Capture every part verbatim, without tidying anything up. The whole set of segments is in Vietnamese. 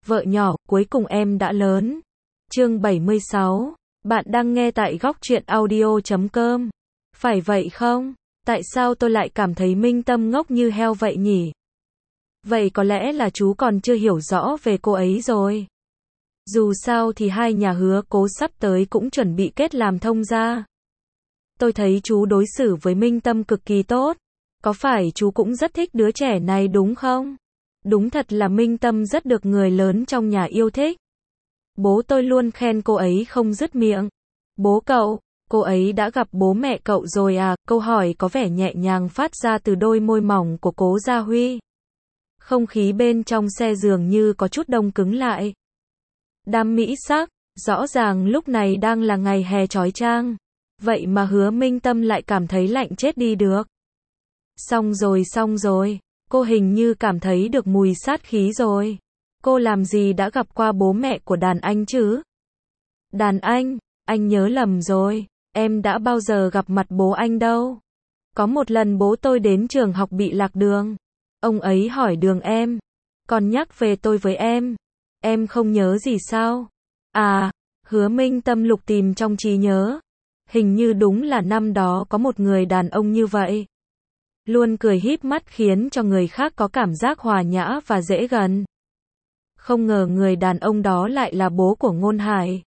Vợ nhỏ, cuối cùng em đã lớn. Chương bảy mươi sáu. Bạn đang nghe tại góc truyện audio chấm com. Phải vậy không? Tại sao tôi lại cảm thấy Minh Tâm ngốc như heo vậy nhỉ? Vậy có lẽ là chú còn chưa hiểu rõ về cô ấy rồi. Dù sao thì hai nhà Hứa Cố sắp tới cũng chuẩn bị kết làm thông gia. Tôi thấy chú đối xử với Minh Tâm cực kỳ tốt. Có phải chú cũng rất thích đứa trẻ này đúng không? Đúng thật là Minh Tâm rất được người lớn trong nhà yêu thích. Bố tôi luôn khen cô ấy không dứt miệng. Bố cậu, cô ấy đã gặp bố mẹ cậu rồi à? Câu hỏi có vẻ nhẹ nhàng phát ra từ đôi môi mỏng của Cố Gia Huy. Không khí bên trong xe dường như có chút đông cứng lại. Đám mỹ sắc, rõ ràng lúc này đang là ngày hè chói chang. Vậy mà Hứa Minh Tâm lại cảm thấy lạnh chết đi được. Xong rồi xong rồi, cô hình như cảm thấy được mùi sát khí rồi. Cô làm gì đã gặp qua bố mẹ của đàn anh chứ? Đàn anh, anh nhớ lầm rồi, em đã bao giờ gặp mặt bố anh đâu. Có một lần bố tôi đến trường học bị lạc đường. Ông ấy hỏi đường em, còn nhắc về tôi với em. Em không nhớ gì sao? À, Hứa Minh Tâm lục tìm trong trí nhớ. Hình như đúng là năm đó có một người đàn ông như vậy. Luôn cười híp mắt khiến cho người khác có cảm giác hòa nhã và dễ gần. Không ngờ người đàn ông đó lại là bố của Ngôn Hải.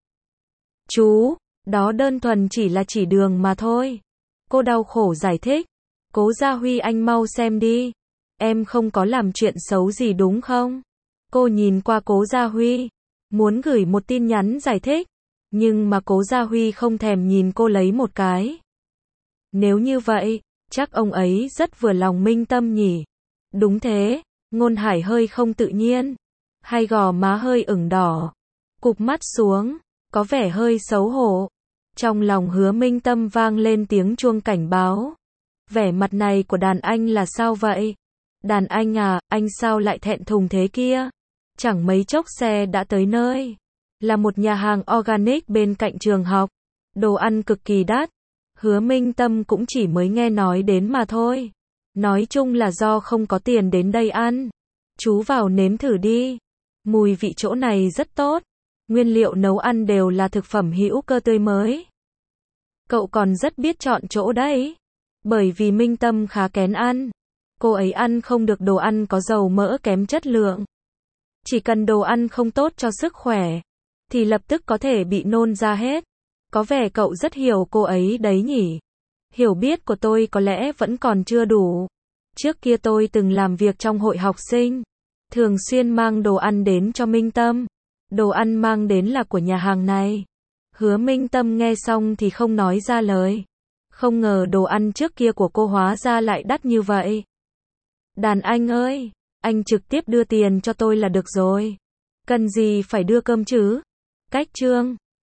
Chú, đó đơn thuần chỉ là chỉ đường mà thôi. Cô đau khổ giải thích. Cố Gia Huy anh mau xem đi. Em không có làm chuyện xấu gì đúng không? Cô nhìn qua Cố Gia Huy, muốn gửi một tin nhắn giải thích. Nhưng mà Cố Gia Huy không thèm nhìn cô lấy một cái. Nếu như vậy, chắc ông ấy rất vừa lòng Minh Tâm nhỉ? Đúng thế, Ngôn Hải hơi không tự nhiên. Hai gò má hơi ửng đỏ. Cụp mắt xuống, có vẻ hơi xấu hổ. Trong lòng Hứa Minh Tâm vang lên tiếng chuông cảnh báo. Vẻ mặt này của đàn anh là sao vậy? Đàn anh à, anh sao lại thẹn thùng thế kia? Chẳng mấy chốc xe đã tới nơi. Là một nhà hàng organic bên cạnh trường học. Đồ ăn cực kỳ đắt. Hứa Minh Tâm cũng chỉ mới nghe nói đến mà thôi. Nói chung là do không có tiền đến đây ăn. Chú vào nếm thử đi. Mùi vị chỗ này rất tốt. Nguyên liệu nấu ăn đều là thực phẩm hữu cơ tươi mới. Cậu còn rất biết chọn chỗ đấy. Bởi vì Minh Tâm khá kén ăn. Cô ấy ăn không được đồ ăn có dầu mỡ kém chất lượng. Chỉ cần đồ ăn không tốt cho sức khỏe, thì lập tức có thể bị nôn ra hết. Có vẻ cậu rất hiểu cô ấy đấy nhỉ. Hiểu biết của tôi có lẽ vẫn còn chưa đủ. Trước kia tôi từng làm việc trong hội học sinh. Thường xuyên mang đồ ăn đến cho Minh Tâm. Đồ ăn mang đến là của nhà hàng này. Hứa Minh Tâm nghe xong thì không nói ra lời. Không ngờ đồ ăn trước kia của cô hóa ra lại đắt như vậy. Đàn anh ơi, anh trực tiếp đưa tiền cho tôi là được rồi. Cần gì phải đưa cơm chứ? Cách chương